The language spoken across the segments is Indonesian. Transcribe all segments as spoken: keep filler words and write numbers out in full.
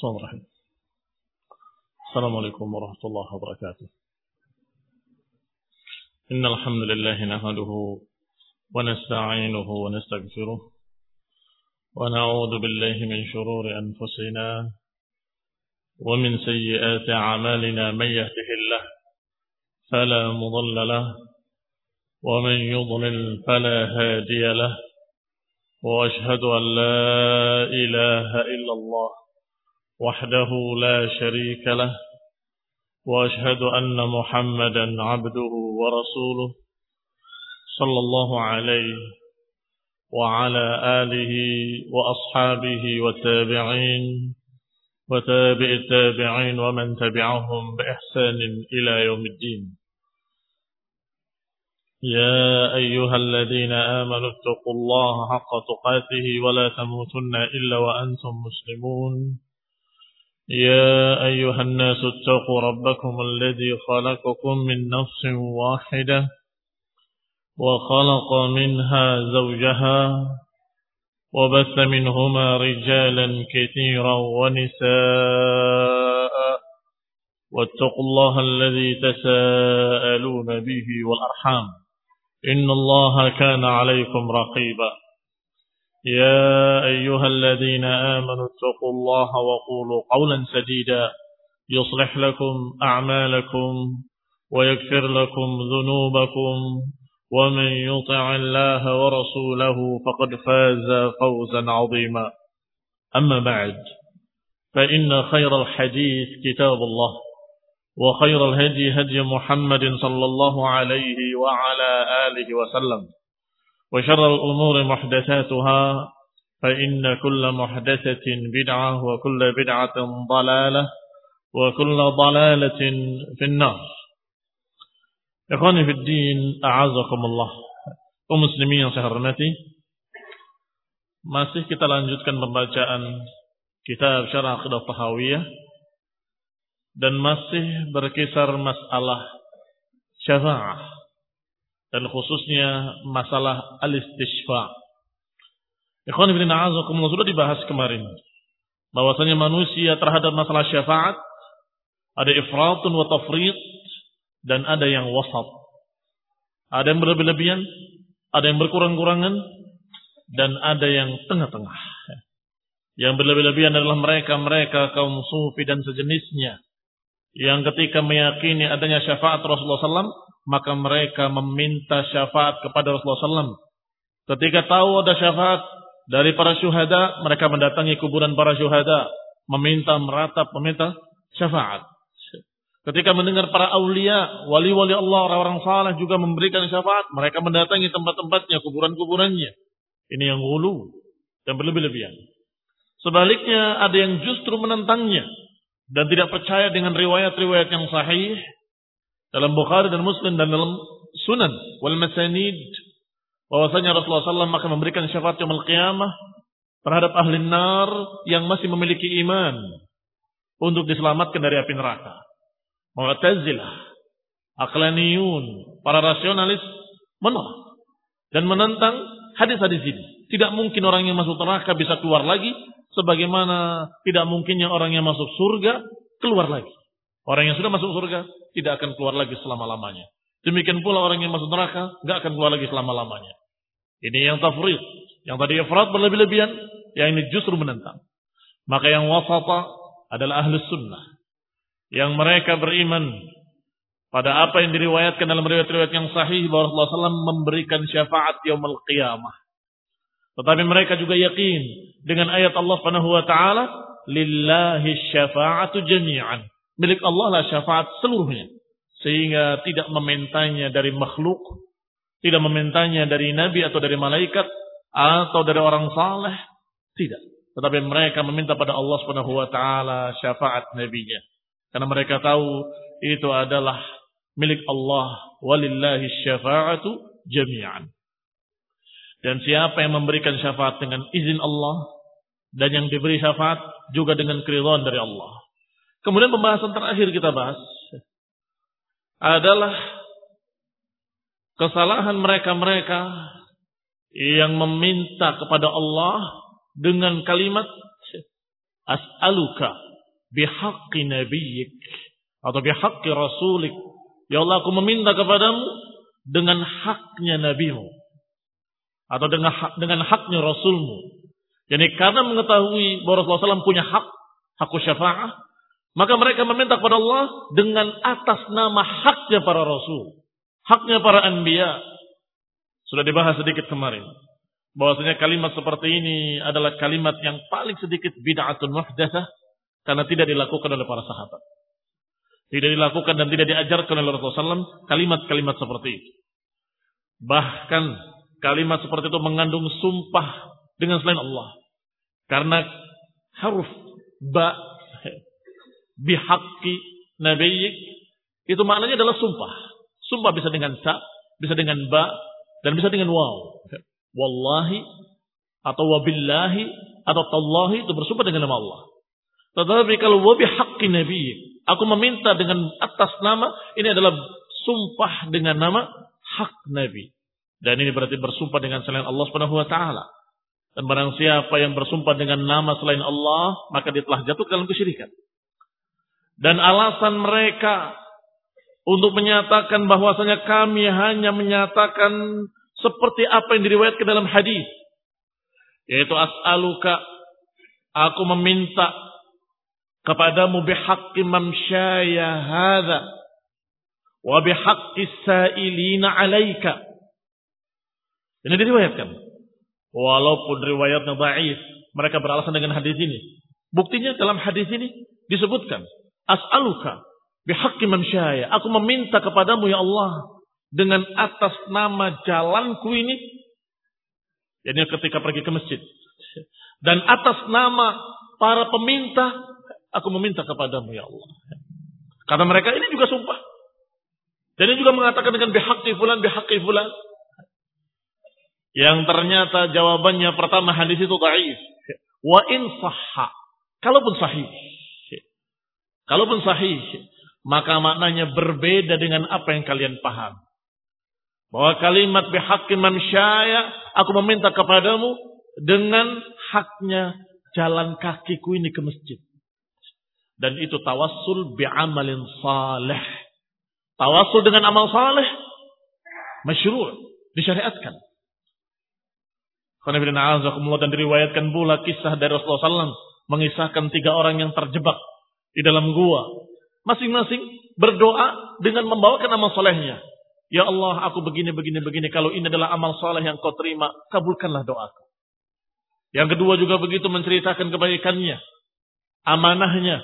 Bismillahirrahmanirrahim. Assalamualaikum warahmatullahi wabarakatuh. Innal hamdalillah nahmaduhu wa nasta'inuhu wa nastaghfiruh wa na'udzu billahi min shururi anfusina wa min sayyiati a'malina man yahdihillah fala mudilla lahu wa man yudlil fala hadiya lahu wa ashhadu an la ilaha illallah وحده لا شريك له وأشهد أن محمدا عبده ورسوله صلى الله عليه وعلى آله وأصحابه والتابعين وتابع التابعين ومن تبعهم بإحسان إلى يوم الدين. يا أيها الذين آمنوا اتقوا الله حق تقاته ولا تموتن إلا وأنتم مسلمون. يا أيها الناس اتقوا ربكم الذي خلقكم من نفس واحدة وخلق منها زوجها وبث منهما رجالا كثيرا ونساء واتقوا الله الذي تساءلون به والأرحام إن الله كان عليكم رقيبا. يا أيها الذين آمنوا اتقوا الله وقولوا قولا سديدا يصلح لكم أعمالكم ويغفر لكم ذنوبكم ومن يطع الله ورسوله فقد فاز فوزا عظيما. أما بعد فإن خير الحديث كتاب الله وخير الهدي هدي محمد صلى الله عليه وعلى آله وسلم وشر الأمور محدثاتها فإن كل محدثة بدعة وكل بدعة ضلالة وكل ضلالة في النار. Ikhwani fi din, a'azakumullah. Kaum muslimin yang saya hormati, masih kita lanjutkan pembacaan kitab Syarah Aqidah Tahawiyah dan masih berkisar masalah syafa'ah dan khususnya masalah al-istishfa'. Ikhwan ibn a'azakumullah, sudah dibahas kemarin bahwasanya manusia terhadap masalah syafaat ada ifratun wa tafrit dan ada yang wasat. Ada yang berlebih-lebihan, ada yang berkurang-kurangan, dan ada yang tengah-tengah. Yang berlebih-lebihan adalah mereka-mereka kaum sufi dan sejenisnya yang ketika meyakini adanya syafaat Rasulullah sallallahu alaihi wasallam maka mereka meminta syafaat kepada Rasulullah sallallahu alaihi wasallam. Ketika tahu ada syafaat dari para syuhada, mereka mendatangi kuburan para syuhada, meminta meratap, meminta syafaat. Ketika mendengar para aulia, wali-wali Allah, orang-orang saleh juga memberikan syafaat, mereka mendatangi tempat-tempatnya, kuburan-kuburannya. Ini yang ghulu dan berlebih-lebihan. Sebaliknya ada yang justru menentangnya dan tidak percaya dengan riwayat-riwayat yang sahih dalam Bukhari dan Muslim dan dalam Sunan wal Masanid bahwasanya Rasulullah sallallahu alaihi wasallam akan memberikan syafaat yaumul qiyamah terhadap ahli nar yang masih memiliki iman untuk diselamatkan dari api neraka. Mu'tazilah, aqlaniyun, para rasionalis menolak dan menentang hadis-hadis ini. Tidak mungkin orang yang masuk neraka bisa keluar lagi, sebagaimana tidak mungkinnya orang yang masuk surga keluar lagi. Orang yang sudah masuk surga tidak akan keluar lagi selama-lamanya. Demikian pula orang yang masuk neraka tidak akan keluar lagi selama-lamanya. Ini yang tafrid. Yang tadi ifrat berlebih-lebihan, yang ini justru menentang. Maka yang wasata adalah ahlus sunnah. Yang mereka beriman pada apa yang diriwayatkan dalam riwayat-riwayat yang sahih bahwa Rasulullah sallallahu alaihi wasallam memberikan syafaat yaumul qiyamah. Tetapi mereka juga yakin dengan ayat Allah Subhanahu wa taala, lillahi syafa'atu jami'an. Milik Allah lah syafaat seluruhnya. Sehingga tidak memintanya dari makhluk, tidak memintanya dari nabi atau dari malaikat atau dari orang saleh, tidak. Tetapi mereka meminta pada Allah Subhanahu wa taala syafaat nabinya. Karena mereka tahu itu adalah milik Allah, walillahi syafa'atu jami'an. Dan siapa yang memberikan syafaat dengan izin Allah dan yang diberi syafaat juga dengan keridhaan dari Allah. Kemudian pembahasan terakhir kita bahas adalah kesalahan mereka-mereka yang meminta kepada Allah dengan kalimat as'aluka bihaqqi nabiyyik atau bihaqqi rasulik. Ya Allah, aku meminta kepadamu dengan haknya nabimu atau dengan hak, dengan haknya rasulmu. Jadi karena mengetahui bahwa Rasulullah shallallahu alaihi wasallam punya hak, hakku syafa'ah, maka mereka meminta kepada Allah dengan atas nama haknya para rasul, haknya para anbiya. Sudah dibahas sedikit kemarin bahwasanya kalimat seperti ini adalah kalimat yang paling sedikit bid'atun muhdatsah karena tidak dilakukan oleh para sahabat. Tidak dilakukan dan tidak diajarkan oleh Rasulullah shallallahu alaihi wasallam kalimat-kalimat seperti itu. Bahkan kalimat seperti itu mengandung sumpah dengan selain Allah. Karena huruf ba bihaqqi nabiyyik itu maknanya adalah sumpah. Sumpah bisa dengan sa, bisa dengan ba, dan bisa dengan waw. Wallahi atau wabillahi atau tallahi itu bersumpah dengan nama Allah. Tetapi kalau wa bihaqqi nabiyyik, aku meminta dengan atas nama, ini adalah sumpah dengan nama hak Nabi. Dan ini berarti bersumpah dengan selain Allah Subhanahu wa taala. Dan barang siapa yang bersumpah dengan nama selain Allah, maka dia telah jatuh dalam kesyirikan. Dan alasan mereka untuk menyatakan bahwasanya kami hanya menyatakan seperti apa yang diriwayatkan dalam hadis, yaitu as'aluka, aku meminta kepadamu bihaqqi mamsyaya hadza wa bihaqqi sa'ilina 'alaika. Ini diriwayatkan. Walaupun riwayatnya dhaif, mereka beralasan dengan hadis ini. Buktinya dalam hadis ini disebutkan, as'aluka bihaqqi mamsyaya, aku meminta kepadamu ya Allah dengan atas nama jalanku ini, jadi ketika pergi ke masjid, dan atas nama para peminta, aku meminta kepadamu ya Allah. Kata mereka ini juga sumpah. Dan ini juga mengatakan dengan bihaqqi fulan, bihaqqi fulan. Yang ternyata jawabannya pertama hadis itu dhaif. Wa in sahha, kalaupun sahih. Kalaupun sahih, maka maknanya berbeda dengan apa yang kalian paham. Bahwa kalimat bihaqqi mamsyaya, aku meminta kepadamu dengan haknya jalan kakiku ini ke masjid. Dan itu tawassul bi'amalin salih. Tawassul dengan amal salih masyru', disyariatkan. Dan diriwayatkan pula kisah dari Rasulullah shallallahu alaihi wasallam mengisahkan tiga orang yang terjebak di dalam gua. Masing-masing berdoa dengan membawakan amal solehnya. Ya Allah, aku begini, begini, begini. Kalau ini adalah amal soleh yang kau terima, kabulkanlah doaku. Yang kedua juga begitu, menceritakan kebaikannya, amanahnya,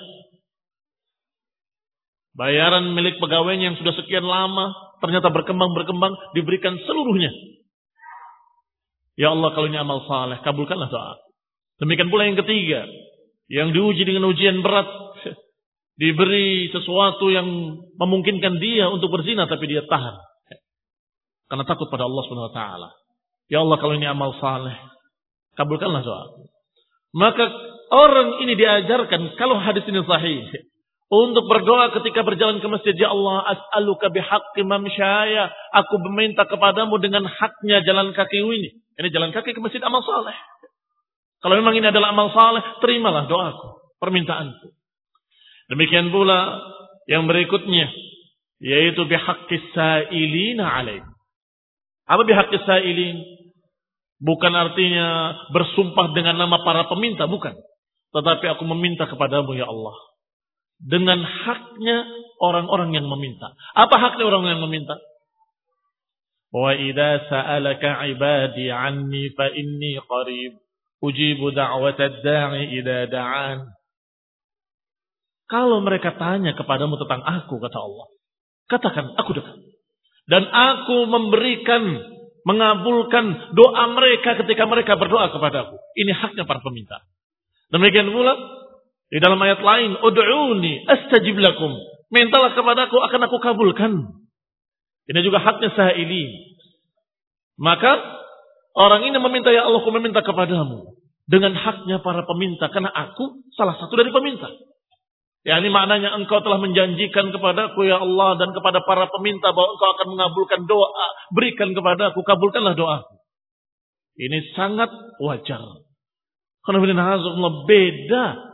bayaran milik pegawainya yang sudah sekian lama ternyata berkembang-berkembang, diberikan seluruhnya. Ya Allah, kalau ini amal saleh, kabulkanlah doa. Demikian pula yang ketiga, yang diuji dengan ujian berat, diberi sesuatu yang memungkinkan dia untuk berzina, tapi dia tahan karena takut pada Allah Subhanahu wa taala. Ya Allah, kalau ini amal saleh, kabulkanlah doa. Maka orang ini diajarkan, kalau hadis ini sahih, untuk berdoa ketika berjalan ke masjid. Ya Allah, as'aluka bihaqqi mamsyaya, aku meminta kepadamu dengan haknya jalan kaki ini. Ini jalan kaki ke masjid amal saleh. Kalau memang ini adalah amal saleh, terimalah doaku, permintaanku. Demikian pula yang berikutnya, yaitu bihaqqi sa'ilina 'alaik. Apa bihaqqi sa'ilin? Bukan artinya bersumpah dengan nama para peminta, bukan. Tetapi aku meminta kepadamu ya Allah dengan haknya orang-orang yang meminta. Apa haknya orang yang meminta? Wa idza sa'alaka 'ibadi 'anni fa inni qarib ujibu da'watad da'i idza da'an. Kalau mereka tanya kepadamu tentang aku, kata Allah, katakan aku dekat. Dan aku memberikan, mengabulkan doa mereka ketika mereka berdoa kepadaku. Ini haknya para peminta. Demikian pula di dalam ayat lain, ud'uni astajib lakum. Mintalah kepadaku, akan aku kabulkan. Ini juga haknya sa'ilin. Maka orang ini meminta, ya Allah, aku meminta kepadamu dengan haknya para peminta, karena aku salah satu dari peminta. Ya, ini maknanya engkau telah menjanjikan kepadaku ya Allah dan kepada para peminta bahwa engkau akan mengabulkan doa. Berikan kepadaku, kabulkanlah doaku. Ini sangat wajar. Karena beda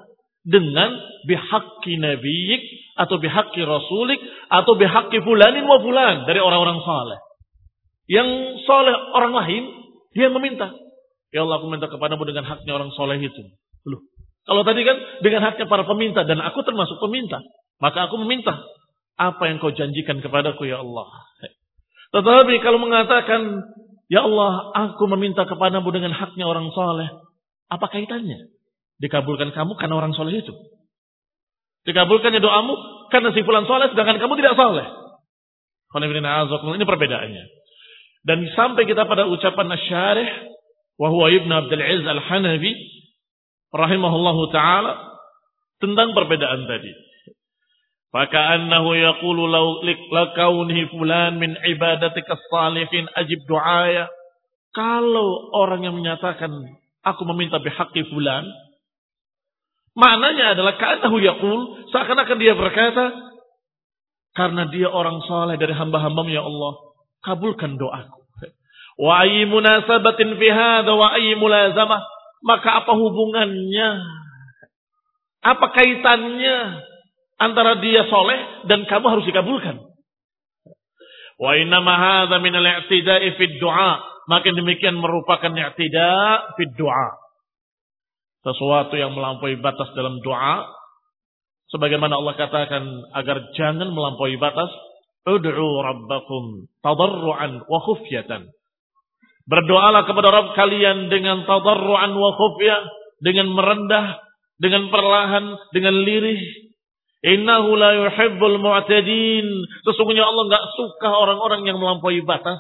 dengan bihaqqi nabiyik atau bihaqqi rasulik atau bihaqqi fulanin wa fulan dari orang-orang saleh. Yang saleh orang lain dia meminta, ya Allah aku minta kepadamu dengan haknya orang saleh itu. Loh, kalau tadi kan dengan haknya para peminta dan aku termasuk peminta, maka aku meminta apa yang kau janjikan kepadaku ya Allah. Tetapi kalau mengatakan ya Allah aku meminta kepadamu dengan haknya orang saleh, apa kaitannya? Dikabulkan kamu karena orang saleh itu. Dikabulkannya doamu karena si fulan saleh sedangkan kamu tidak saleh. Ini perbedaannya. Dan sampai kita pada ucapan Asy-Syarih wa huwa Ibnu Abdul Aziz Al-Hanafi rahimahullahu taala tentang perbedaan tadi. Faka'annahu yaqulu law lakaunihi fulan min ibadatika as-salihin ajib du'aya. Kalau orang yang menyatakan aku meminta bihaqqi fulan, maknanya adalah ka'annahu yaqul, seakan-akan dia berkata karena dia orang saleh dari hamba-hambamu ya Allah, kabulkan doaku. Wa ayyi munasabatin fi hadza wa ayyi mulazamah, maka apa hubungannya? Apa kaitannya antara dia soleh dan kamu harus dikabulkan? Wa inna ma hadza min al-i'tida'i fi du'a, maka demikian merupakan i'tida' fi du'a. Sesuatu yang melampaui batas dalam doa, sebagaimana Allah katakan agar jangan melampaui batas. Ud'u rabbakum tadarruan wa khufyatan. Berdoalah kepada Rabb kalian dengan tadarruan wa khufyah, dengan merendah, dengan perlahan, dengan lirih. Innahu la yuhibbul mu'tadin. Sesungguhnya Allah enggak suka orang-orang yang melampaui batas.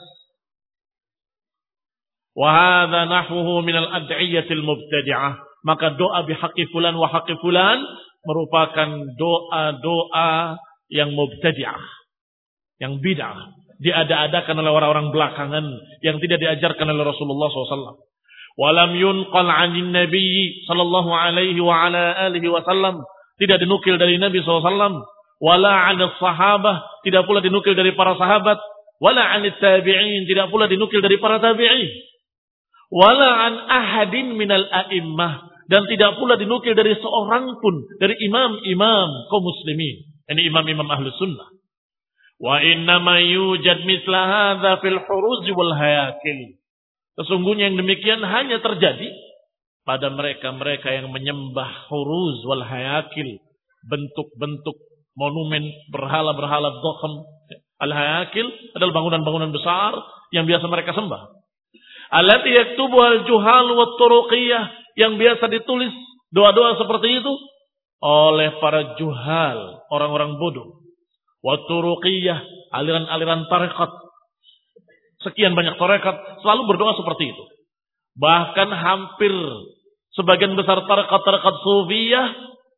Wa hadza nahwuhu min al-ad'iyatil mubtadi'ah. Maka doa bihaqqi fulan wa haqqi fulan merupakan doa-doa yang mubtadi'ah, yang bid'ah, diada-adakan oleh orang-orang belakangan yang tidak diajarkan oleh Rasulullah shallallahu alaihi wasallam. Walam yunqal 'anil nabiy sallallahu alaihi wa ala alihi wasallam, tidak dinukil dari Nabi shallallahu alaihi wasallam, wala 'anil sahabah, tidak pula dinukil dari para sahabat, wala 'anil tabi'in, tidak pula dinukil dari para tabi'in, wala 'an ahadin minal a'immah, dan tidak pula dinukil dari seorang pun dari imam-imam kaum muslimin, ini imam-imam ahlu sunnah. Wa inna ma yujad misla hadza fil huruz wal hayakil. Sesungguhnya yang demikian hanya terjadi pada mereka-mereka yang menyembah huruz wal hayakil, bentuk-bentuk monumen berhala-berhala dhakham. Al hayakil adalah bangunan-bangunan besar yang biasa mereka sembah. Allati yaktubu al juhal wat turuqiyah, yang biasa ditulis doa-doa seperti itu oleh para juhal, orang-orang bodoh. Waturuqiyah, aliran-aliran tarekat. Sekian banyak tarekat selalu berdoa seperti itu. Bahkan hampir sebagian besar tarekat-tarekat sufiyah,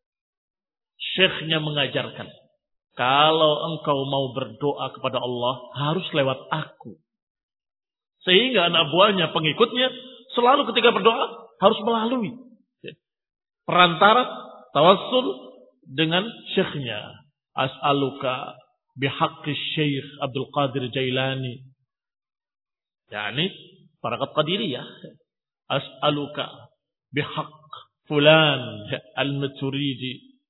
syekhnya mengajarkan, kalau engkau mau berdoa kepada Allah harus lewat aku. Sehingga anak buahnya, pengikutnya selalu ketika berdoa harus melalui perantara tawassul dengan syekhnya. As'aluka bihaqqi Syekh Abdul Qadir Jailani, yakni tariqat Qadiriyah. As'aluka bihaqq fulan al-Maturidi,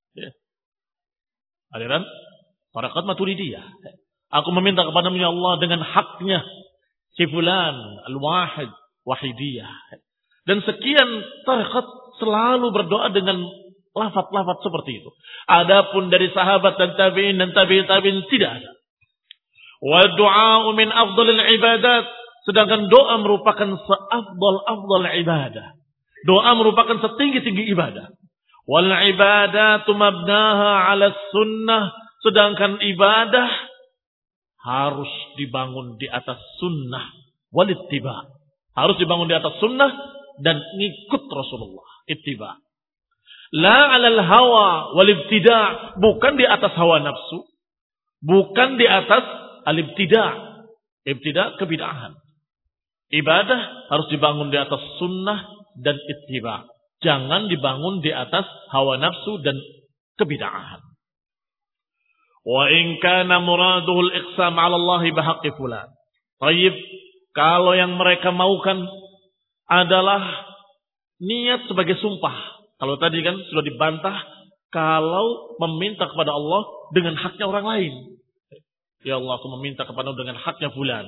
aliran tariqat Maturidiyah. Aku meminta kepadamu ya Allah dengan haknya si fulan al-Wahid Wahidiyah. Dan sekian tariqat selalu berdoa dengan lafaz-lafaz seperti itu. Adapun dari sahabat dan tabi'in dan tabi'in tabi'in tidak ada. Wa du'a min afdhalil ibadat, sedangkan doa merupakan seafdal-afdal ibadah. Doa merupakan setinggi-tinggi ibadah. Wal ibadatu mabnaha 'ala sunnah, sedangkan ibadah harus dibangun di atas sunnah wal ittiba. Harus dibangun di atas sunnah dan ngikut Rasulullah, ittiba. La 'alal hawa wal ibtida', bukan di atas hawa nafsu, bukan di atas al-ibtida'. Ibtida' kebid'ahan. Ibadah harus dibangun di atas sunnah dan ittiba'. Jangan dibangun di atas hawa nafsu dan kebid'ahan. Wa in kana muraduhu al-iqsam 'ala Allah bihaqqi fulan. Baik, kalau yang mereka maukan adalah niat sebagai sumpah. Kalau tadi kan sudah dibantah kalau meminta kepada Allah dengan haknya orang lain. Ya Allah, aku meminta kepadamu dengan haknya fulan.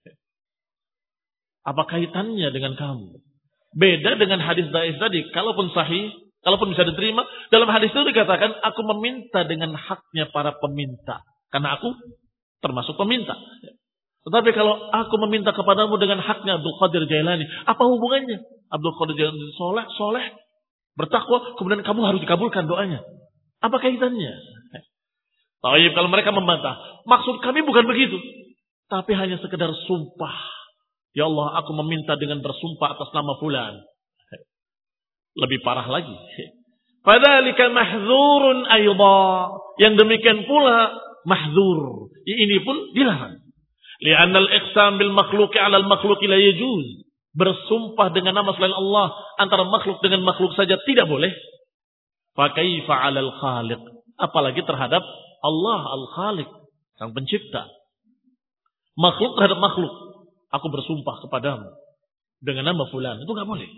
Apa kaitannya dengan kamu? Beda dengan hadis dhaif tadi. Kalaupun sahih, kalaupun bisa diterima, dalam hadis itu dikatakan, aku meminta dengan haknya para peminta. Karena aku termasuk peminta. Tetapi kalau aku meminta kepadamu dengan haknya Abdul Qadir Jailani, apa hubungannya? Abdul Qadir Jailani soleh, soleh, bertakwa, kemudian kamu harus dikabulkan doanya. Apa kaitannya? Taib, kalau mereka membantah, maksud kami bukan begitu. Tapi hanya sekedar sumpah. Ya Allah, aku meminta dengan bersumpah atas nama fulan. Lebih parah lagi. Fadzalika mahdzurun aidha. Yang demikian pula mahdzur. Ini pun dilarang. Li'anna al-iqsam bil makhluqi 'ala al-makhluqi la yajuz. Bersumpah dengan nama selain Allah antara makhluk dengan makhluk saja tidak boleh. Fa kaifa 'ala al-khaliq? Apalagi terhadap Allah al-Khaliq, sang pencipta. Makhluk terhadap makhluk. Aku bersumpah kepadamu dengan nama fulan. Itu enggak boleh.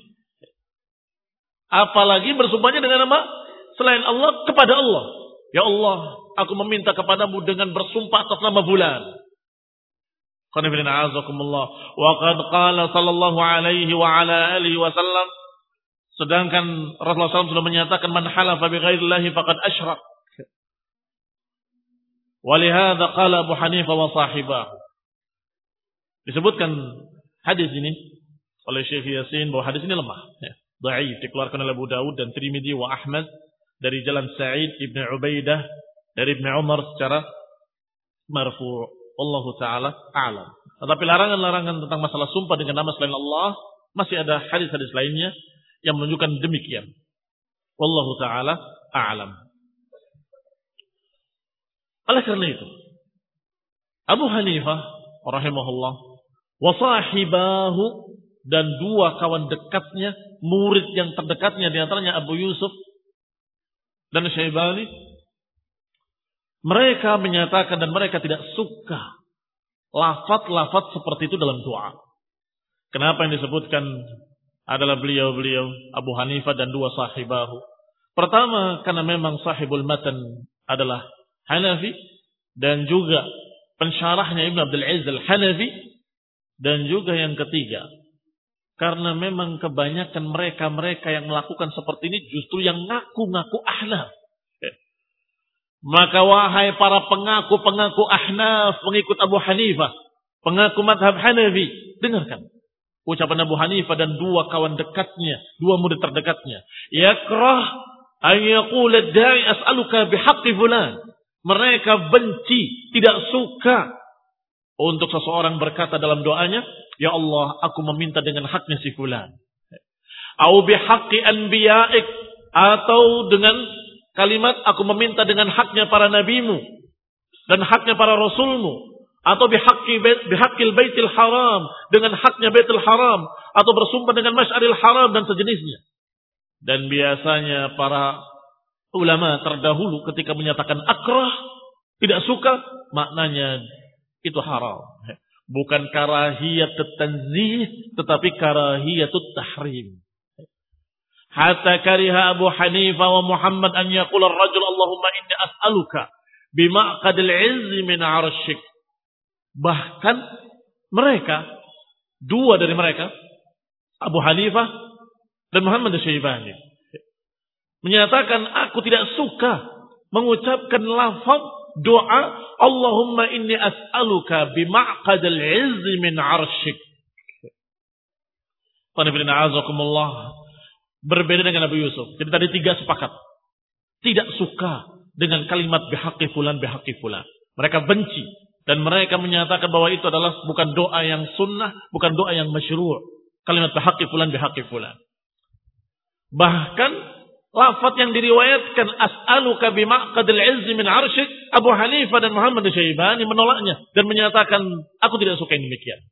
Apalagi bersumpahnya dengan nama selain Allah kepada Allah. Ya Allah, aku meminta kepadamu dengan bersumpah atas nama fulan. Qanifina azakumullah. Wa qad qala sallallahu alaihi wa ala alihi wasallam. Sedangkan Rasulullah shallallahu alaihi wasallam sudah menyatakan man halafa bi ghairillahi faqad asyrak. Walihada qala Abu Hanifah wa sahibahu. Disebutkan hadis ini oleh Syekh Yasin bahwa hadis ini lemah, ya, dhaif, dikeluarkan oleh Abu Dawud dan Tirmidzi wa Ahmad dari jalan Sa'id ibn Ubaidah dari Ibn Umar secara marfu'. Wallahu taala a'lam. Tetapi larangan-larangan tentang masalah sumpah dengan nama selain Allah masih ada hadis-hadis lainnya yang menunjukkan demikian. Wallahu taala a'lam. Oleh karena itu, Abu Hanifah rahimahullah wa sahibahu dan dua kawan dekatnya, murid yang terdekatnya di antaranya Abu Yusuf dan Syaibani, mereka menyatakan dan mereka tidak suka lafaz-lafaz seperti itu dalam doa. Kenapa yang disebutkan adalah beliau-beliau Abu Hanifah dan dua sahibahu? Pertama, karena memang sahibul matan adalah Hanafi dan juga pensyarahnya Ibn Abdul Aziz Al-Hanafi, dan juga yang ketiga karena memang kebanyakan mereka-mereka yang melakukan seperti ini justru yang ngaku-ngaku Ahnaf. Maka wahai para pengaku-pengaku Ahnaf, pengikut Abu Hanifah, pengaku madhab Hanafi, dengarkan ucapan Abu Hanifah dan dua kawan dekatnya, dua murid terdekatnya. Yakrah an yaqula ad-da'i as'aluka bihaqqi fulan. Mereka benci, tidak suka untuk seseorang berkata dalam doanya, ya Allah, aku meminta dengan haknya si fulan. Au bihaqqi anbiya'ik, atau dengan kalimat aku meminta dengan haknya para nabimu dan haknya para rasulmu, atau bihaqqi bihaqqil baitil haram, dengan haknya baitul haram, atau bersumpah dengan masy'aril haram dan sejenisnya. Dan biasanya para ulama terdahulu ketika menyatakan akrah, tidak suka, maknanya itu haram. Bukan karahiyatut tanzih, tetapi karahiyatut tahrim. Hatta kariha Abu Hanifah wa Muhammad an yaqula ar-rajul Allahumma inni as'aluka bima'qadil 'izzi min 'arsy. Bahkan mereka, dua dari mereka, Abu Hanifah dan Muhammad Asy-Syaibani, menyatakan aku tidak suka mengucapkan lafaz doa Allahumma inni as'aluka bima'qadil 'izzi min 'arsy. Qanifina azakumullah. Berbeda dengan Abu Yusuf. Jadi tadi tiga sepakat. Tidak suka dengan kalimat bihaqqi fulan bihaqqi fulan. Mereka benci. Dan mereka menyatakan bahwa itu adalah bukan doa yang sunnah, bukan doa yang masyru'. Kalimat bihaqqi fulan bihaqqi fulan. Bahkan lafaz yang diriwayatkan as'aluka bima'qadil 'izzi min 'arsy, Abu Hanifah dan Muhammad Asy-Syaibani menolaknya dan menyatakan aku tidak suka yang demikian.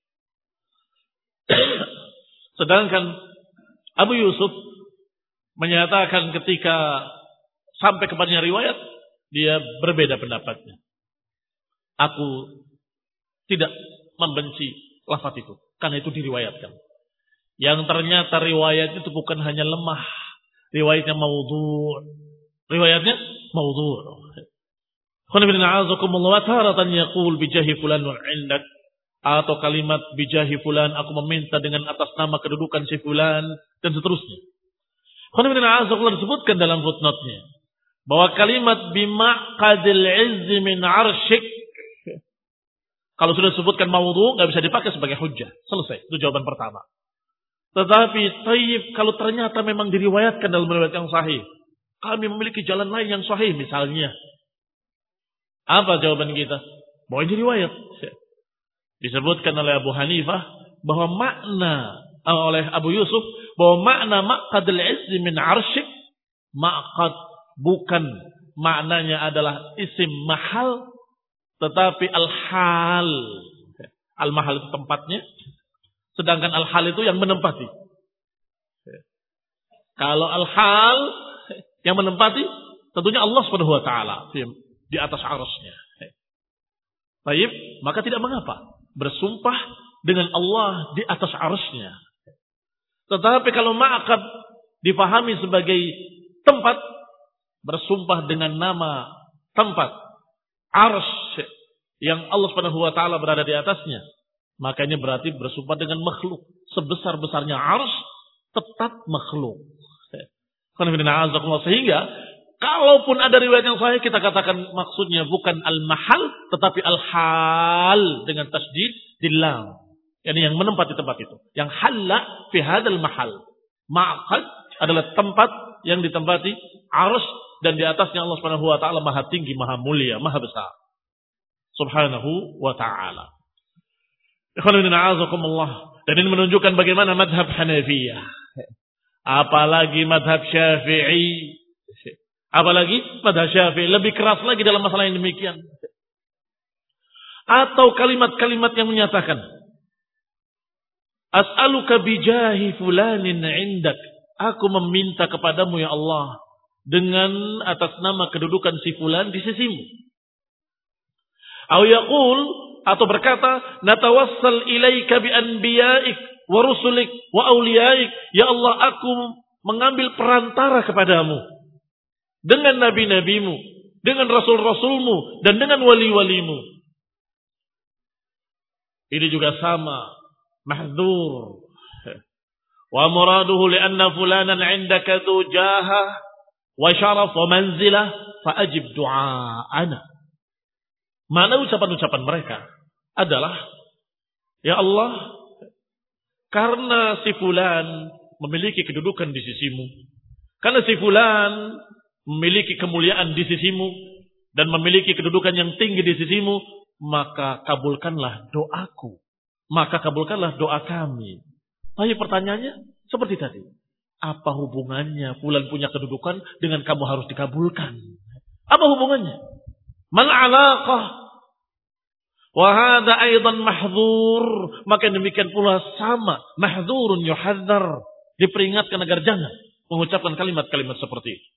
Sedangkan Abu Yusuf menyatakan ketika sampai kepadanya riwayat, dia berbeda pendapatnya. Aku tidak membenci lafaz itu, karena itu diriwayatkan. Yang ternyata riwayat itu bukan hanya lemah, riwayatnya maudhu', Riwayatnya maudhu'. Qul inna a'udzukumullah wa taratan yaqul bijahi fulan wa 'indak, atau kalimat bijahi fulan, aku meminta dengan atas nama kedudukan si fulan, dan seterusnya. Qul inna a'udzukumullah disebutkan dalam footnote-nya bahwa kalimat bimaqadil 'izzi min 'arsyik, kalau sudah disebutkan maudhu' enggak bisa dipakai sebagai hujjah. Selesai. Itu jawaban pertama. Tetapi tayyib, kalau ternyata memang diriwayatkan dalam riwayat yang sahih, kami memiliki jalan lain yang sahih misalnya. Apa jawaban kita? Bahwa ini riwayat. Disebutkan oleh Abu Hanifah bahwa makna, oleh Abu Yusuf, bahwa makna maqadil 'izzi min 'arsyik, maqad bukan maknanya adalah isim mahal, tetapi al-hal. Al-mahal itu tempatnya, sedangkan al-hal itu yang menempati. Kalau al-hal yang menempati, tentunya Allah Subhanahu wa taala di atas arasnya. Baik, maka tidak mengapa bersumpah dengan Allah di atas arasnya. Tetapi kalau ma'aqad dipahami sebagai tempat, bersumpah dengan nama tempat arsy yang Allah Subhanahu wa taala berada di atasnya, makanya berarti bersumpah dengan makhluk. Sebesar-besarnya arsy tetap makhluk. Sehingga kalaupun ada riwayat yang sahih, kita katakan maksudnya bukan al-mahal, tetapi al-hal dengan tasdid di lam. Yani yang menempati tempat itu. Yang halla fi hadzal mahal. Ma'qad adalah tempat yang ditempati arsh, dan di atasnya Allah Subhanahu wa taala maha tinggi, maha mulia, maha besar. Subhanahu wa taala. Dan ini menunjukkan bagaimana madhab Hanafiyah. Apalagi madhab Syafi'i. Apalagi pada Syafi'i lebih keras lagi dalam masalah yang demikian. Atau kalimat-kalimat yang menyatakan, as'aluka bijahi fulanin 'indak, aku meminta kepadamu ya Allah dengan atas nama kedudukan si fulan di sisimu. Atau yaqul, atau berkata, natawassal ilaika bi anbiya'ik wa rusulik wa awliyaik, ya Allah aku mengambil perantara kepadamu dengan nabi-nabimu, dengan rasul-rasulmu, dan dengan wali-walimu. Ini juga sama, mahdzur. Wa muraduhu li'anna fulanan 'indaka dzu jaha wa syaraf wa manzilah fa ajib du'aana. Mana ucapan-ucapan mereka adalah, ya Allah, karena si fulan memiliki kedudukan di sisimu, karena si fulan memiliki kemuliaan di sisimu dan memiliki kedudukan yang tinggi di sisimu, maka kabulkanlah doaku, maka kabulkanlah doa kami. Tapi pertanyaannya seperti tadi, apa hubungannya fulan punya kedudukan dengan kamu harus dikabulkan? Apa hubungannya? Mal alaqah? Wa hadza aidan mahdzur, maka demikian pula sama, mahdzurun yuhadzar, diperingatkan agar jangan mengucapkan kalimat-kalimat seperti itu.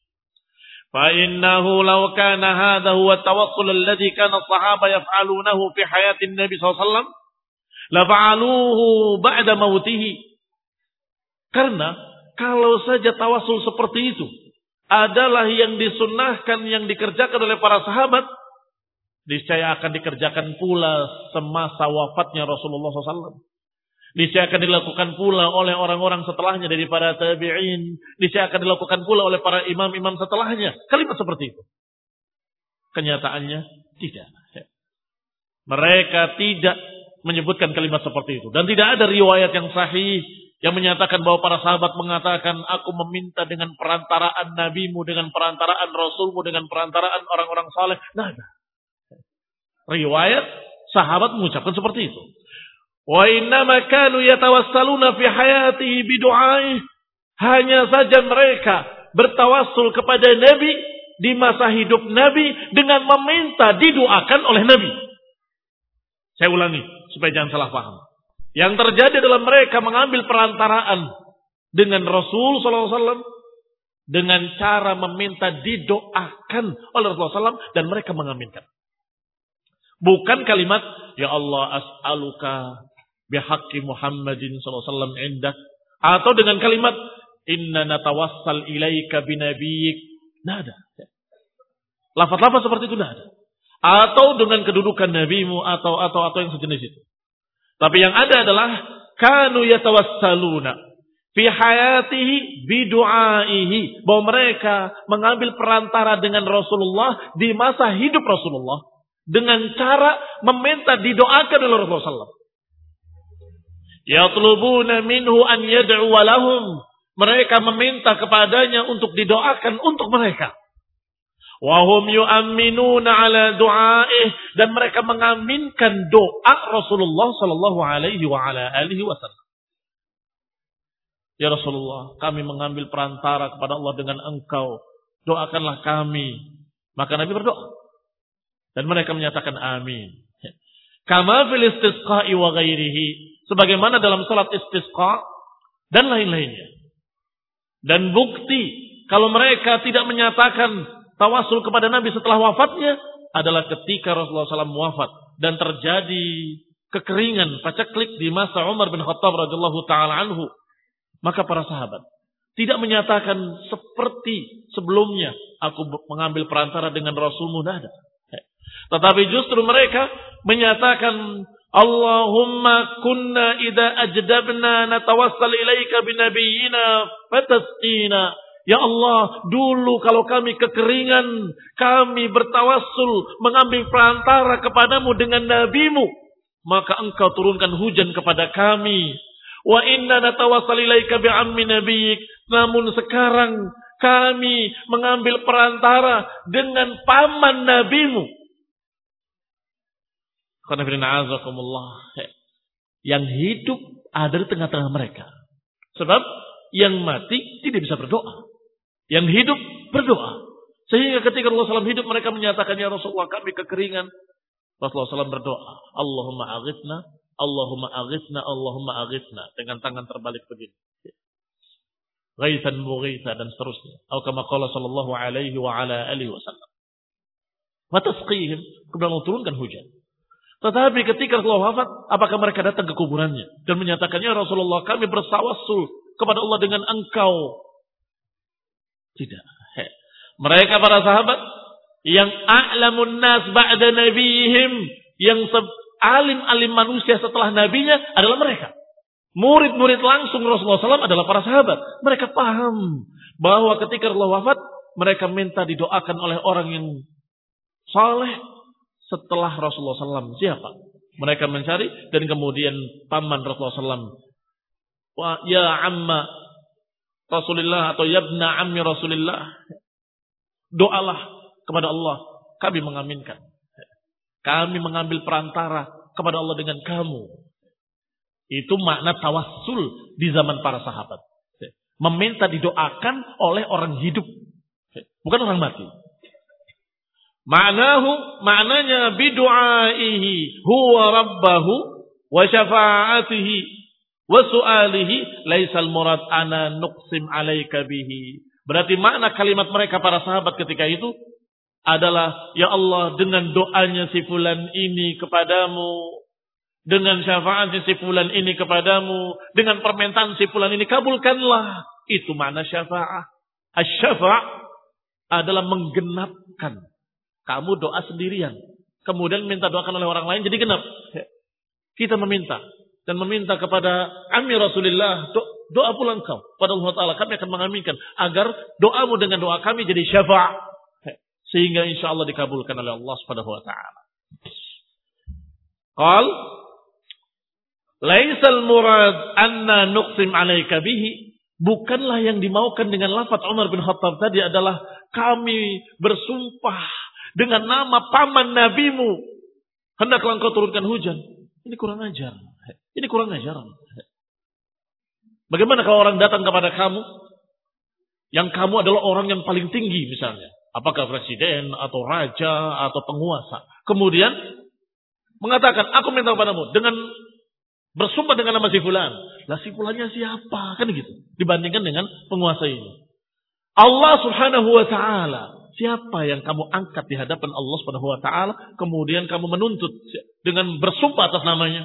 فإنه لو كان هذا هو التوصل الذي كان الصحابة يفعلونه في حياة النبي صلى الله عليه وسلم لفعلوه بعد موته. Karena kalau saja tawasul seperti itu adalah yang disunnahkan, yang dikerjakan oleh para sahabat, niscaya akan dikerjakan pula semasa wafatnya Rasulullah shallallahu alaihi wasallam. Niscaya akan dilakukan pula oleh orang-orang setelahnya dari para tabi'in. Niscaya akan dilakukan pula oleh para imam-imam setelahnya. Kalimat seperti itu. Kenyataannya tidak. Mereka tidak menyebutkan kalimat seperti itu. Dan tidak ada riwayat yang sahih yang menyatakan bahwa para sahabat mengatakan, aku meminta dengan perantaraan nabimu, dengan perantaraan rasulmu, dengan perantaraan orang-orang saleh. Nah, ada. Riwayat sahabat mengucapkan seperti itu. Wa innama kanu yatawassaluna fi hayatihi bidu'ai. Hanya saja mereka bertawassul kepada Nabi di masa hidup Nabi dengan meminta didoakan oleh Nabi. Saya ulangi supaya jangan salah paham. Yang terjadi adalah mereka mengambil perantaraan dengan Rasul sallallahu alaihi wasallam dengan cara meminta didoakan oleh Rasulullah sallallahu alaihi wasallam, dan mereka mengaminkan. Bukan kalimat ya Allah as'aluka bihaqqi Muhammadin sallallahu alaihi wasallam indak, atau dengan kalimat inna natawassal ilaika binabiyik Tidak ada. Lafaz-lafaz seperti itu tidak ada. Atau dengan kedudukan nabimu atau atau atau yang sejenis itu. Tapi yang ada adalah kanu yatawassaluna fi hayatihi bidu'aihi, bahwa mereka mengambil perantara dengan Rasulullah di masa hidup Rasulullah dengan cara meminta didoakan oleh Rasulullah sallallahu alaihi wasallam. Yatlubuna minhu an yad'u lahum, mereka meminta kepadanya untuk didoakan untuk mereka. Wahum yu'amminuna ala du'aih, dan mereka mengaminkan doa Rasulullah sallallahu alaihi wa ala alihi wasallam. Ya Rasulullah, kami mengambil perantara kepada Allah dengan engkau, doakanlah kami. Maka Nabi berdoa dan mereka menyatakan amin. Kama fil istisqa'i wa ghairihi, sebagaimana dalam salat istisqa dan lain-lainnya. Dan bukti kalau mereka tidak menyatakan tawasul kepada Nabi setelah wafatnya adalah ketika Rasulullah shallallahu alaihi wasallam wafat dan terjadi kekeringan paceklik di masa Umar bin Khattab radhiyallahu taala anhu. Maka para sahabat tidak menyatakan seperti sebelumnya, aku mengambil perantara dengan Rasulmu, tidak ada. Tetapi justru mereka menyatakan, Allahumma kunna idza ajdabna natawassal ilaika binabiyyina fatasqina. Ya Allah, dulu kalau kami kekeringan, kami bertawassul mengambil perantara kepadamu dengan nabimu, maka engkau turunkan hujan kepada kami. Wa inna natawassal ilaika bi'ammi nabiyik, namun sekarang kami mengambil perantara dengan paman nabimu. Yang hidup ada di tengah-tengah mereka. Sebab yang mati tidak bisa berdoa. Yang hidup berdoa. Sehingga ketika Rasulullah shallallahu alaihi wasallam hidup, mereka menyatakan, ya Rasulullah, kami kekeringan. Rasulullah shallallahu alaihi wasallam berdoa, Allahumma aghithna, Allahumma aghithna, Allahumma aghithna, dengan tangan terbalik begini. Ghaithan mughitha, dan seterusnya. Atau kama qala sallallahu alaihi wa ala alihi wasallam. Wa tasqihim, kemudian Allah turunkan hujan. Tetapi ketika Rasulullah wafat, apakah mereka datang ke kuburannya dan menyatakan, ya Rasulullah, kami bersawassul kepada Allah dengan engkau? Tidak. Mereka para sahabat yang a'lamun nas ba'da nabiyihim, yang alim-alim manusia setelah nabinya adalah mereka. Murid-murid langsung Rasulullah shallallahu alaihi wasallam adalah para sahabat. Mereka paham bahwa ketika Rasulullah wafat, mereka minta didoakan oleh orang yang saleh setelah Rasulullah shallallahu alaihi wasallam. Siapa? Mereka mencari dan kemudian paman Rasulullah shallallahu alaihi wasallam. Wa ya amma Rasulullah atau yabna ammi Rasulullah, doalah kepada Allah, kami mengaminkan. Kami mengambil perantara kepada Allah dengan kamu. Itu makna tawassul di zaman para sahabat. Meminta didoakan oleh orang hidup, bukan orang mati. Maknahu, maknanya bidu'aihi huwa rabbahu wa syafa'atihi wa su'alihi laisal murad ana nuqsim alaika bihi. Berarti makna kalimat mereka para sahabat ketika itu adalah, ya Allah, dengan doanya si fulan ini kepadamu, dengan syafaatnya si fulan ini kepadamu, dengan permintaan si fulan ini kabulkanlah. Itu makna syafa'ah. Asy-syafa' adalah menggenapkan. Kamu doa sendirian, kemudian minta doakan oleh orang lain, jadi genap. Kita meminta dan meminta kepada ammi Rasulullah, do, doa pula engkau pada Allah Ta'ala, kami akan mengaminkan agar doamu dengan doa kami jadi syafa', sehingga insya Allah dikabulkan oleh Allah Subhanahu wa Ta'ala. Qal laisal murad anna nuqsim alaika bihi, bukanlah yang dimaukan dengan lafaz Umar bin Khattab tadi adalah kami bersumpah dengan nama paman nabimu, hendaklah engkau turunkan hujan. Ini kurang ajar. Ini kurang ajar. Bagaimana kalau orang datang kepada kamu, yang kamu adalah orang yang paling tinggi misalnya, apakah presiden atau raja atau penguasa, kemudian mengatakan, aku minta kepadamu dengan bersumpah dengan nama si fulan. Lah si fulannya siapa? Kan gitu. Dibandingkan dengan penguasa ini. Allah Subhanahu wa Ta'ala, siapa yang kamu angkat di hadapan Allah Subhanahu wa Ta'ala, kemudian kamu menuntut dengan bersumpah atas namanya?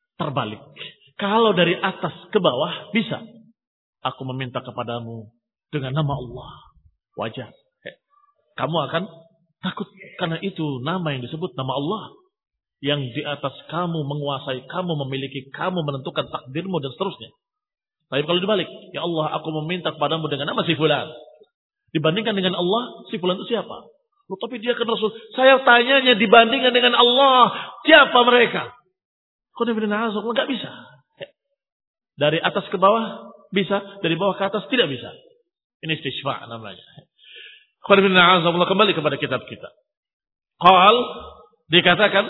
Terbalik. Kalau dari atas ke bawah bisa. Aku meminta kepadamu dengan nama Allah. Wajar. Kamu akan takut karena itu nama yang disebut nama Allah. Yang di atas kamu, menguasai kamu, memiliki kamu, menentukan takdirmu dan seterusnya. Tapi kalau dibalik, ya Allah, aku meminta kepadamu dengan nama si fulan. Dibandingkan dengan Allah, si fulan itu siapa? Oh, tapi dia kan Rasul. Saya tanyanya dibandingkan dengan Allah, siapa mereka? Kau nggak bisa. Dari atas ke bawah bisa, dari bawah ke atas tidak bisa. Ini istishfa' namanya. Kembali kepada kitab kita. Qal dikatakan,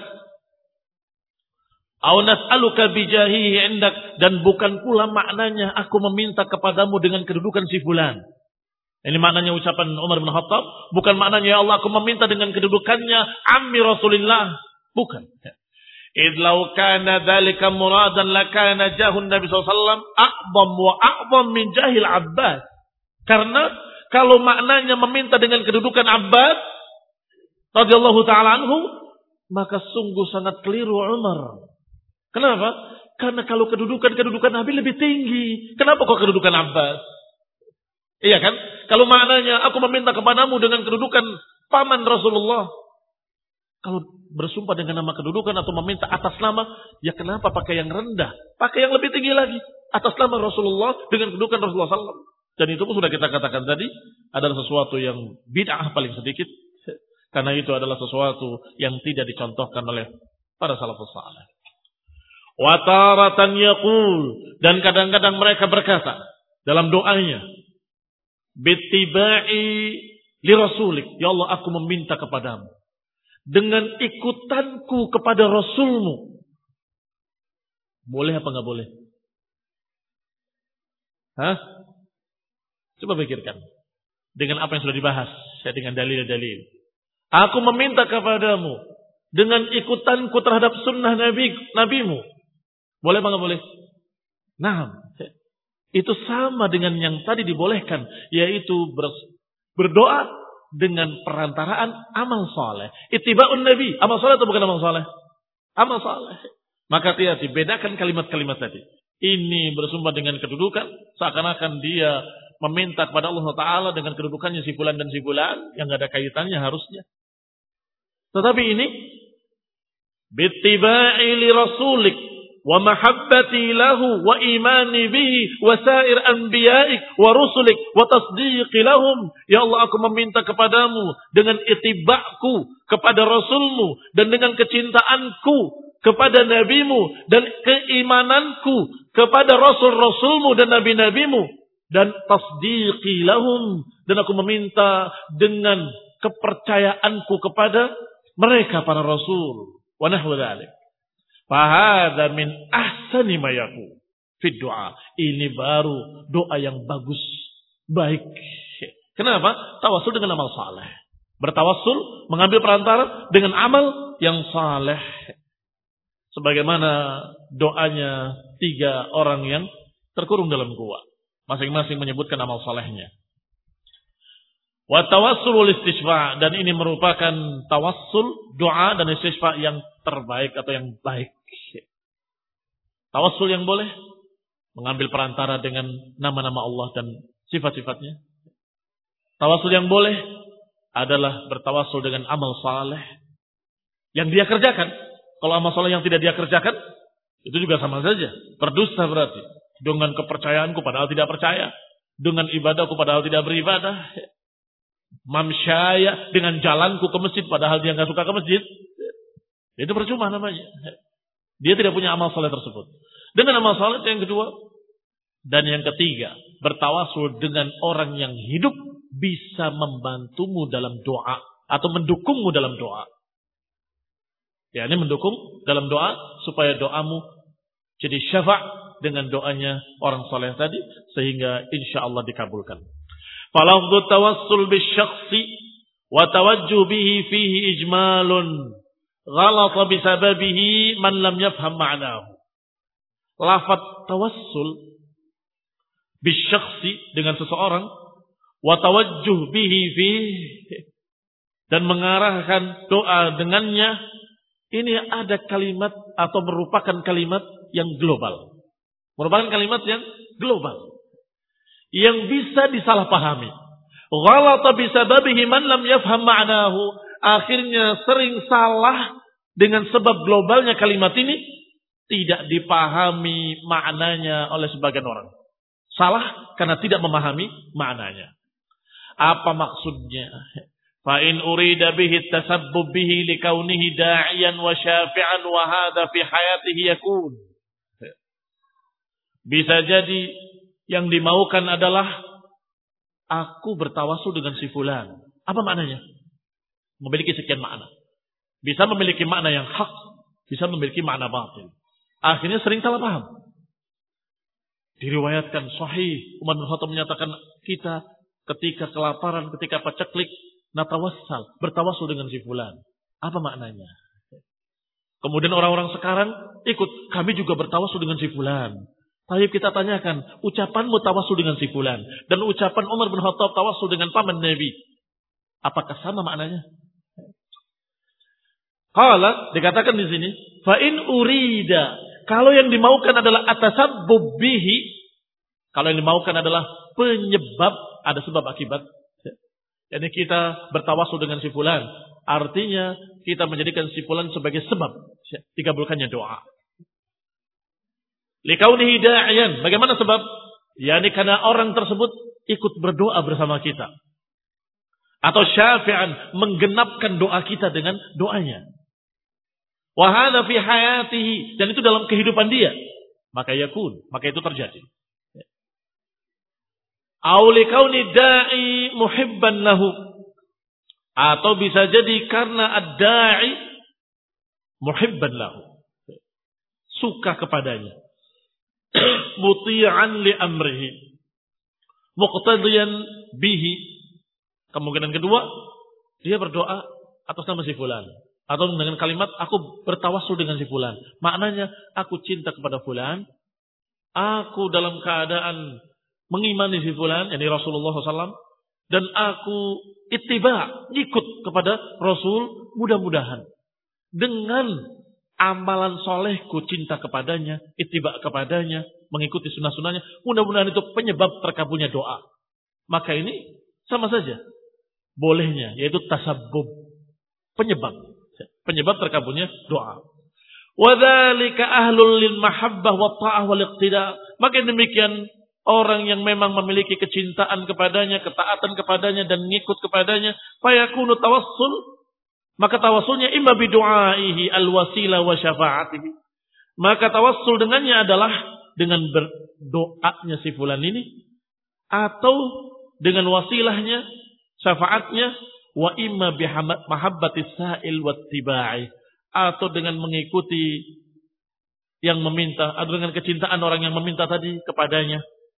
"Au nas'aluka bijahihi 'indak," dan bukan pula maknanya aku meminta kepadamu dengan kedudukan si fulan. Ini maknanya ucapan Umar bin Khattab, bukan maknanya ya Allah aku meminta dengan kedudukannya ammi Rasulullah, bukan. Idh law kana dzalika muradan lakana jahun Nabi sallallahu alaihi wasallam a'dham wa a'dham min jahil Abbas. Karena kalau maknanya meminta dengan kedudukan Abbas radhiyallahu taala anhu, maka sungguh sangat keliru Umar. Kenapa? Karena kalau kedudukan-kedudukan Nabi lebih tinggi. Kenapa kok kedudukan Abbas? Iya kan? Kalau maknanya aku meminta kepadamu dengan kedudukan paman Rasulullah. Kalau bersumpah dengan nama kedudukan atau meminta atas nama, ya kenapa pakai yang rendah? Pakai yang lebih tinggi lagi. Atas nama Rasulullah dengan kedudukan Rasulullah sallallahu alaihi wasallam. Dan itu pun sudah kita katakan tadi, adalah sesuatu yang bid'ah paling sedikit. Karena itu adalah sesuatu yang tidak dicontohkan oleh para salafus saleh. Wa taratan yaqul, dan kadang-kadang mereka berkata dalam doanya, bittiba'i li rasulik, ya Allah aku meminta kepadamu dengan ikutanku kepada Rasulmu. Boleh apa enggak boleh? Hah? Coba pikirkan. Dengan apa yang sudah dibahas, ya, dengan dalil-dalil. Aku meminta kepadamu dengan ikutanku terhadap sunnah Nabi, Nabimu. Boleh apa enggak boleh? Nah, itu sama dengan yang tadi dibolehkan, yaitu berdoa dengan perantaraan amal saleh. Ittiba'un Nabi, amal saleh atau bukan amal saleh? Amal saleh. Maka hati-hati, bedakan kalimat-kalimat tadi. Ini bersumpah dengan kedudukan, seakan-akan dia meminta kepada Allah Taala dengan kedudukannya si fulan dan si fulan, yang enggak ada kaitannya harusnya. Tetapi ini bittiba'i li rasulik wa mahabbati lahu wa imani bihi wa sa'ir anbiya'ik wa rusulik wa tasdiqi lahum. Ya Allah, aku meminta kepadamu dengan itiba'ku kepada Rasulmu dan dengan kecintaanku kepada Nabimu dan keimananku kepada Rasul-Rasulmu dan Nabi-Nabimu dan tasdiqi lahum, dan aku meminta dengan kepercayaanku kepada mereka para Rasul wa nahwa dzalik. Fahadha min ahsani ma yakun fi du'a. Ini baru doa yang bagus, baik. Kenapa? Tawassul dengan amal saleh. Bertawassul, mengambil perantara dengan amal yang saleh. Sebagaimana doanya tiga orang yang terkurung dalam gua. Masing-masing menyebutkan amal salehnya. Wa tawassul istishfa', dan ini merupakan tawassul, doa dan istishfa' yang terbaik atau yang baik. Tawassul yang boleh mengambil perantara dengan nama-nama Allah dan sifat-sifatnya. Tawassul yang boleh adalah bertawassul dengan amal saleh yang dia kerjakan. Kalau amal saleh yang tidak dia kerjakan, itu juga sama saja, berdusta berarti. Dengan kepercayaanku padahal tidak percaya, dengan ibadahku padahal tidak beribadah, mamsyaya dengan jalanku ke masjid padahal dia nggak suka ke masjid, itu percuma namanya. Dia tidak punya amal saleh tersebut. Dengan amal saleh yang kedua dan yang ketiga, bertawasul dengan orang yang hidup bisa membantumu dalam doa atau mendukungmu dalam doa. Ya, ini mendukung dalam doa supaya doamu jadi syafa' dengan doanya orang saleh tadi sehingga insya Allah dikabulkan. Falafdhu tawassul bisyakhsi wa tawajjuh bihi fihi ijmalun ghalata bisababihi man lam yafham ma'nahu. Lafaz tawassul bisyakhsi dengan seseorang wa tawajjuh bihi fihi, dan mengarahkan doa dengannya, ini ada kalimat atau merupakan kalimat yang global. Merupakan kalimat yang global. yang bisa disalahpahami. Ghalata bisababihi man lam yafham ma'nahu. Akhirnya sering salah dengan sebab globalnya kalimat ini tidak dipahami maknanya oleh sebagian orang. Salah karena tidak memahami maknanya. Apa maksudnya? Fa in urida bihi tasabbub bihi likaunihi da'iyan wa syafi'an wa hadha fi hayatihi yakun. Bisa jadi yang dimaukan adalah aku bertawasul dengan si fulan. Apa maknanya? Memiliki sekian makna. Bisa memiliki makna yang hak, bisa memiliki makna batil. Akhirnya sering salah paham. Diriwayatkan sahih, Umar bin Khattab menyatakan kita ketika kelaparan, ketika paceklik, natawassal, bertawasul dengan si fulan. Apa maknanya? Kemudian orang-orang sekarang ikut, kami juga bertawasul dengan si fulan. Tapi kita tanyakan, ucapanmu tawasul dengan si fulan dan ucapan Umar bin Khattab tawasul dengan paman Nabi, apakah sama maknanya? Qala, dikatakan di sini, fa in urida, kalau yang dimaukan adalah atasabbub bihi, kalau yang dimaukan adalah penyebab, ada sebab akibat. Jadi kita bertawasul dengan si fulan, artinya kita menjadikan si fulan sebagai sebab dikabulkannya doa. Likaunihi da'iyan, bagaimana sebab? Yani karena orang tersebut ikut berdoa bersama kita. Atau syafi'an, menggenapkan doa kita dengan doanya. Wa hadza fi hayatihi, dan itu dalam kehidupan dia. Maka yakun, maka itu terjadi. Aw likauni da'i muhibban lahu, atau bisa jadi karena ad-da'i muhibban lahu, suka kepadanya. Muti'an li amrihi, muqtadiyan bihi. Kemungkinan kedua, dia berdoa atas nama si fulan, atau dengan kalimat aku bertawasul dengan si fulan. Maknanya aku cinta kepada fulan, aku dalam keadaan mengimani si fulan, yakni Rasulullah shallallahu alaihi wasallam, dan aku ittiba, ikut kepada Rasul, mudah-mudahan dengan amalan solehku cinta kepadanya, ittiba kepadanya, mengikuti sunnah-sunnahnya, mudah-mudahan itu penyebab terkabulnya doa. Maka ini sama saja bolehnya, yaitu tasabbub, penyebab penyebab terkabulnya doa. Wadzalika ahlul lil mahabbah wa ta'ah wal iqtida. Maka demikian orang yang memang memiliki kecintaan kepadanya, ketaatan kepadanya dan ngikut kepadanya, fayakunu tawassul, maka tawassulnya imma bidu'aihi alwasilah wa syafa'atihi. Maka tawassul dengannya adalah dengan berdoanya si fulan ini, atau dengan wasilahnya, syafaatnya, wa imma bimahabbatis sa'il wattiba'i, atau dengan mengikuti yang meminta, atau dengan kecintaan orang yang meminta tadi kepadanya.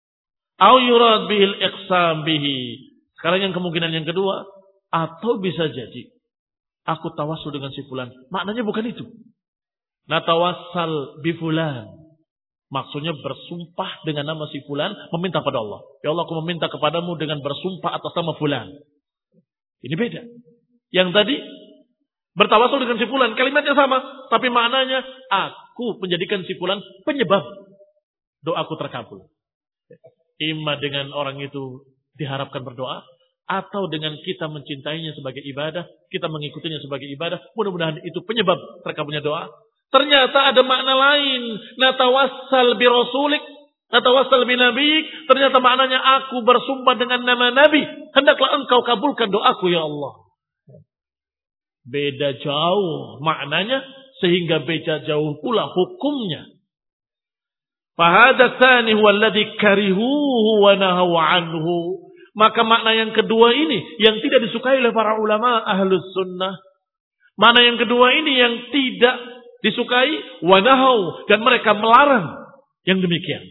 Au yurad bihil iqsam bihi. Sekarang yang kemungkinan yang kedua, atau bisa jadi aku tawasul dengan si fulan, maknanya bukan itu. Natawassal bi fulan, maksudnya bersumpah dengan nama si fulan, meminta pada Allah. Ya Allah, aku meminta kepadamu dengan bersumpah atas nama fulan. Ini beda. Yang tadi bertawasul dengan si fulan, kalimatnya sama, tapi maknanya aku menjadikan si fulan penyebab doaku terkabul. Ima dengan orang itu diharapkan berdoa, atau dengan kita mencintainya sebagai ibadah, kita mengikutinya sebagai ibadah, mudah-mudahan itu penyebab terkabulnya doa. Ternyata ada makna lain, natawassal bi rasulik, natawassal bi nabiyik, ternyata maknanya aku bersumpah dengan nama Nabi, hendaklah engkau kabulkan doaku ya Allah. Beda jauh maknanya, sehingga beda jauh pula hukumnya. Fahadha tsani huwa alladhi karihuhu wa nahaw anhu. Maka makna yang kedua ini yang tidak disukai oleh para ulama ahlus sunnah. Makna yang kedua ini yang tidak disukai, wa nahaw, dan mereka melarang yang demikian.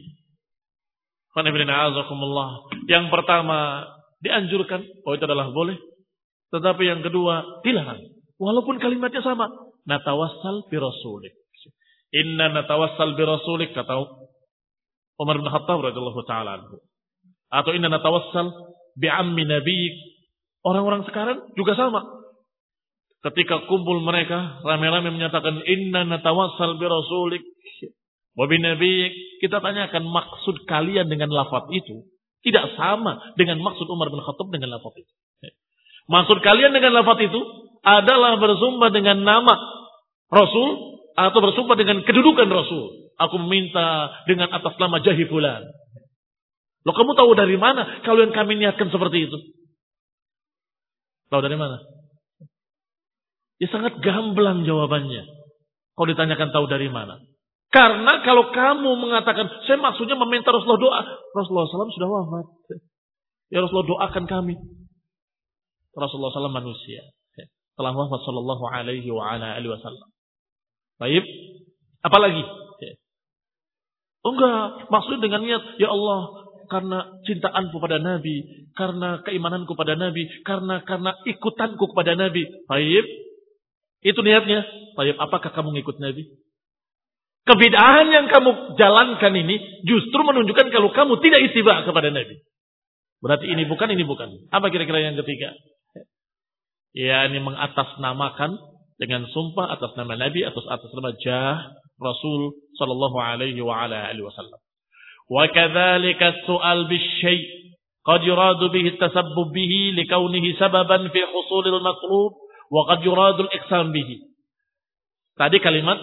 Yang pertama dianjurkan, oh itu adalah boleh. Tetapi yang kedua dilarang. Walaupun kalimatnya sama. Natawassal bi rasulik. Inna natawassal bi rasulik, kata Umar bin Khattab radhiyallahu taala anhu. Atau inna natawassal bi ammi nabiyik. Orang-orang sekarang juga sama. Ketika kumpul mereka rame-rame menyatakan inna natawassal bi rasulik wa bi nabiyik, kita tanyakan maksud kalian dengan lafaz itu Tidak sama dengan maksud Umar bin Khattab dengan lafaz itu. Maksud kalian dengan lafaz itu adalah bersumpah dengan nama Rasul atau bersumpah dengan kedudukan Rasul. Aku meminta dengan atas nama Jahi Fulan. Loh, kamu tahu dari mana kalau yang kami niatkan seperti itu? Tahu dari mana? Ya sangat gamblang jawabannya. Kalau ditanyakan tahu dari mana? Karena kalau kamu mengatakan, saya maksudnya meminta Rasulullah doa. Rasulullah shallallahu alaihi wasallam sudah wafat. Ya Rasulullah doakan kami. Rasulullah shallallahu alaihi wasallam manusia. Telah wafat sallallahu alaihi wa ala alihi wasallam. Baik. Apalagi? Oh enggak. Maksudnya dengan niat, ya Allah, karena cintaanku pada Nabi, karena keimananku pada Nabi, karena karena ikutanku kepada Nabi. Baik. Itu niatnya. Baik, apakah kamu ngikut Nabi? Kebid'ahan yang kamu jalankan ini justru menunjukkan kalau kamu tidak ittiba kepada Nabi. Berarti ini bukan, ini bukan. Apa kira-kira yang ketiga? Ya, ini mengatasnamakan dengan sumpah atas nama Nabi, atas atas nama Jah Rasul sallallahu alaihi wa ala alihi wasallam. Wa kadzalika as-su'al bisyai' qad yuradu bihi at-tasabbub bihi likaunihi sababan fi husulil matlub wa qad yuradu al-iqsam bihi. Tadi kalimat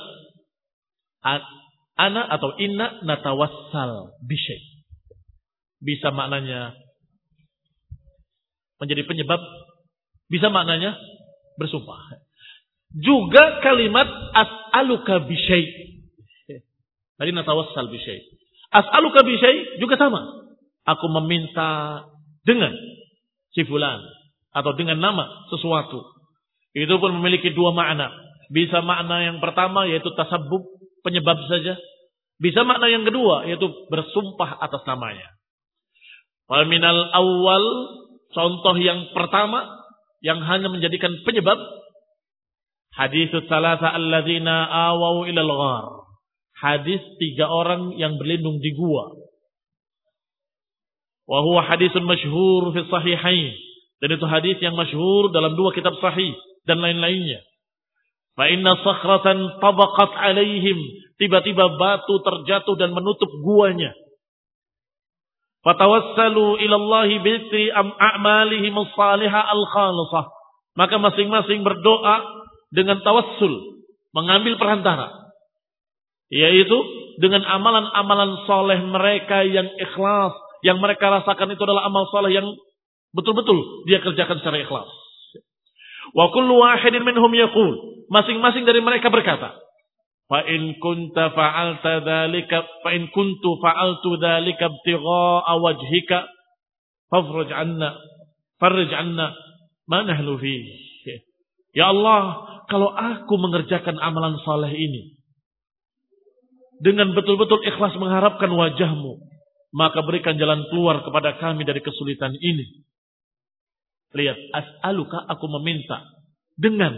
ana atau inna natawassal bisyai'. Bisa maknanya menjadi penyebab, bisa maknanya bersumpah. Juga kalimat as'aluka bisyai'. Tadi natawassal bisyai'. As'aluka bisyai' juga sama. Aku meminta dengan si fulan atau dengan nama sesuatu. Itu pun memiliki dua makna. Bisa makna yang pertama yaitu tasabbub, penyebab saja. Bisa makna yang kedua yaitu bersumpah atas namanya. Wal minal awal, contoh yang pertama yang hanya menjadikan penyebab, hadits salasa alladzina awau ilal ghar. Hadis tiga orang yang berlindung di gua. Wa huwa hadisun masyhur fi sahihain. Dan itu hadis yang masyhur dalam dua kitab sahih dan lain-lainnya. Fa inna sakhratan tabaqat alaihim. Tiba-tiba batu terjatuh dan menutup guanya. Fatawassalu ilallahi bitri a'malihim as-salihah al-khalisah. Maka masing-masing berdoa dengan tawassul, mengambil perantara. Yaitu dengan amalan-amalan soleh mereka yang ikhlas. Yang mereka rasakan itu adalah amal soleh yang betul-betul dia kerjakan secara ikhlas. Wa kullu wahidin minhum yaqul. Masing-masing dari mereka berkata, fa in kunta fa'alta dzalika fa in kuntu fa'altu dzalika ibtigha'a wajhika fafrij 'anna farij 'anna ma nahnu fihi. Ya Allah, kalau aku mengerjakan amalan saleh ini dengan betul-betul ikhlas mengharapkan wajahmu, maka berikan jalan keluar kepada kami dari kesulitan ini. Lihat, as'aluka, aku meminta dengan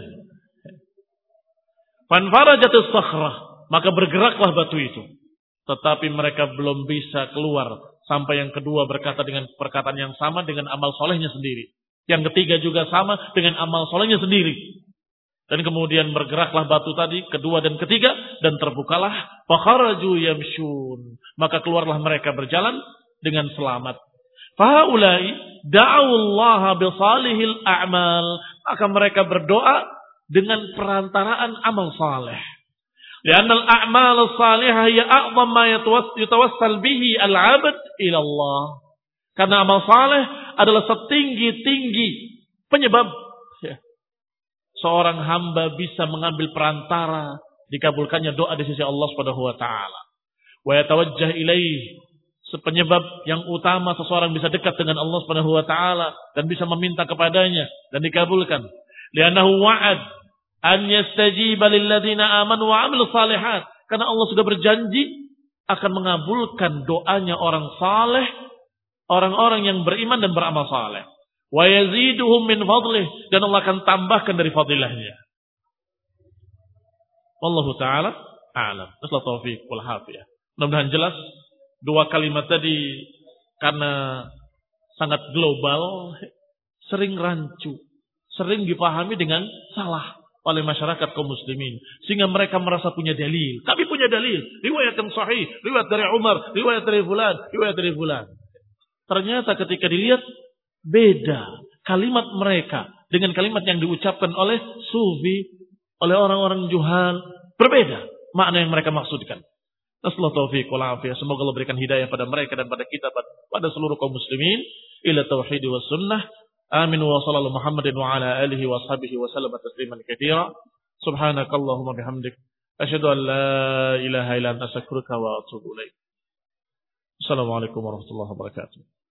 fanfarajatus sakhrah, maka bergeraklah batu itu. Tetapi mereka belum bisa keluar sampai yang kedua berkata dengan perkataan yang sama dengan amal solehnya sendiri. Yang ketiga juga sama dengan amal solehnya sendiri. Dan kemudian bergeraklah batu tadi, kedua dan ketiga, dan terbukalah fakharaju yamshun. Maka keluarlah mereka berjalan dengan selamat. Fahaulai da'awallaha bisalihil a'mal. Maka mereka berdoa dengan perantaraan amal saleh. Li'annal a'mal salihah ya a'zam ma yatawassal bihi al-'abd ila Allah. Karena amal saleh adalah setinggi-tinggi penyebab seorang hamba bisa mengambil perantara dikabulkannya doa di sisi Allah Subhanahu wa taala. Wa yatawajjah ilaih, sepenyebab yang utama seseorang bisa dekat dengan Allah Subhanahu wa taala dan bisa meminta kepadanya dan dikabulkan. Li'annahu wa'ad an yastajiba lil ladzina amanu wa 'amilus shalihat. Karena Allah sudah berjanji akan mengabulkan doanya orang saleh, orang-orang yang beriman dan beramal saleh. Wa yaziduhum min fadlih, dan Allah akan tambahkan dari fadilahnya. Wallahu taala a'lam. Wassalamu taufiq wal hafiyah. Mudah-mudahan jelas dua kalimat tadi karena sangat global, sering rancu, sering dipahami dengan salah oleh masyarakat kaum muslimin, sehingga mereka merasa punya dalil. Kami punya dalil, riwayat yang sahih, riwayat dari Umar, riwayat dari fulan, riwayat dari fulan. ternyata ketika dilihat beda kalimat mereka dengan kalimat yang diucapkan oleh sufi, oleh orang-orang juhal, berbeda makna yang mereka maksudkan. Nasallahu taufiq wal afiyah. Semoga Allah berikan hidayah pada mereka dan pada kita, pada seluruh kaum muslimin ila tauhid was sunnah. Amin wa sallallahu Muhammadin wa ala alihi wa sahbihi wa sallam tasliman katsira. Subhanakallahumma bihamdik asyhadu an la ilaha illa anta astaghfiruka wa atubu ilaik. Assalamualaikum warahmatullahi wabarakatuh.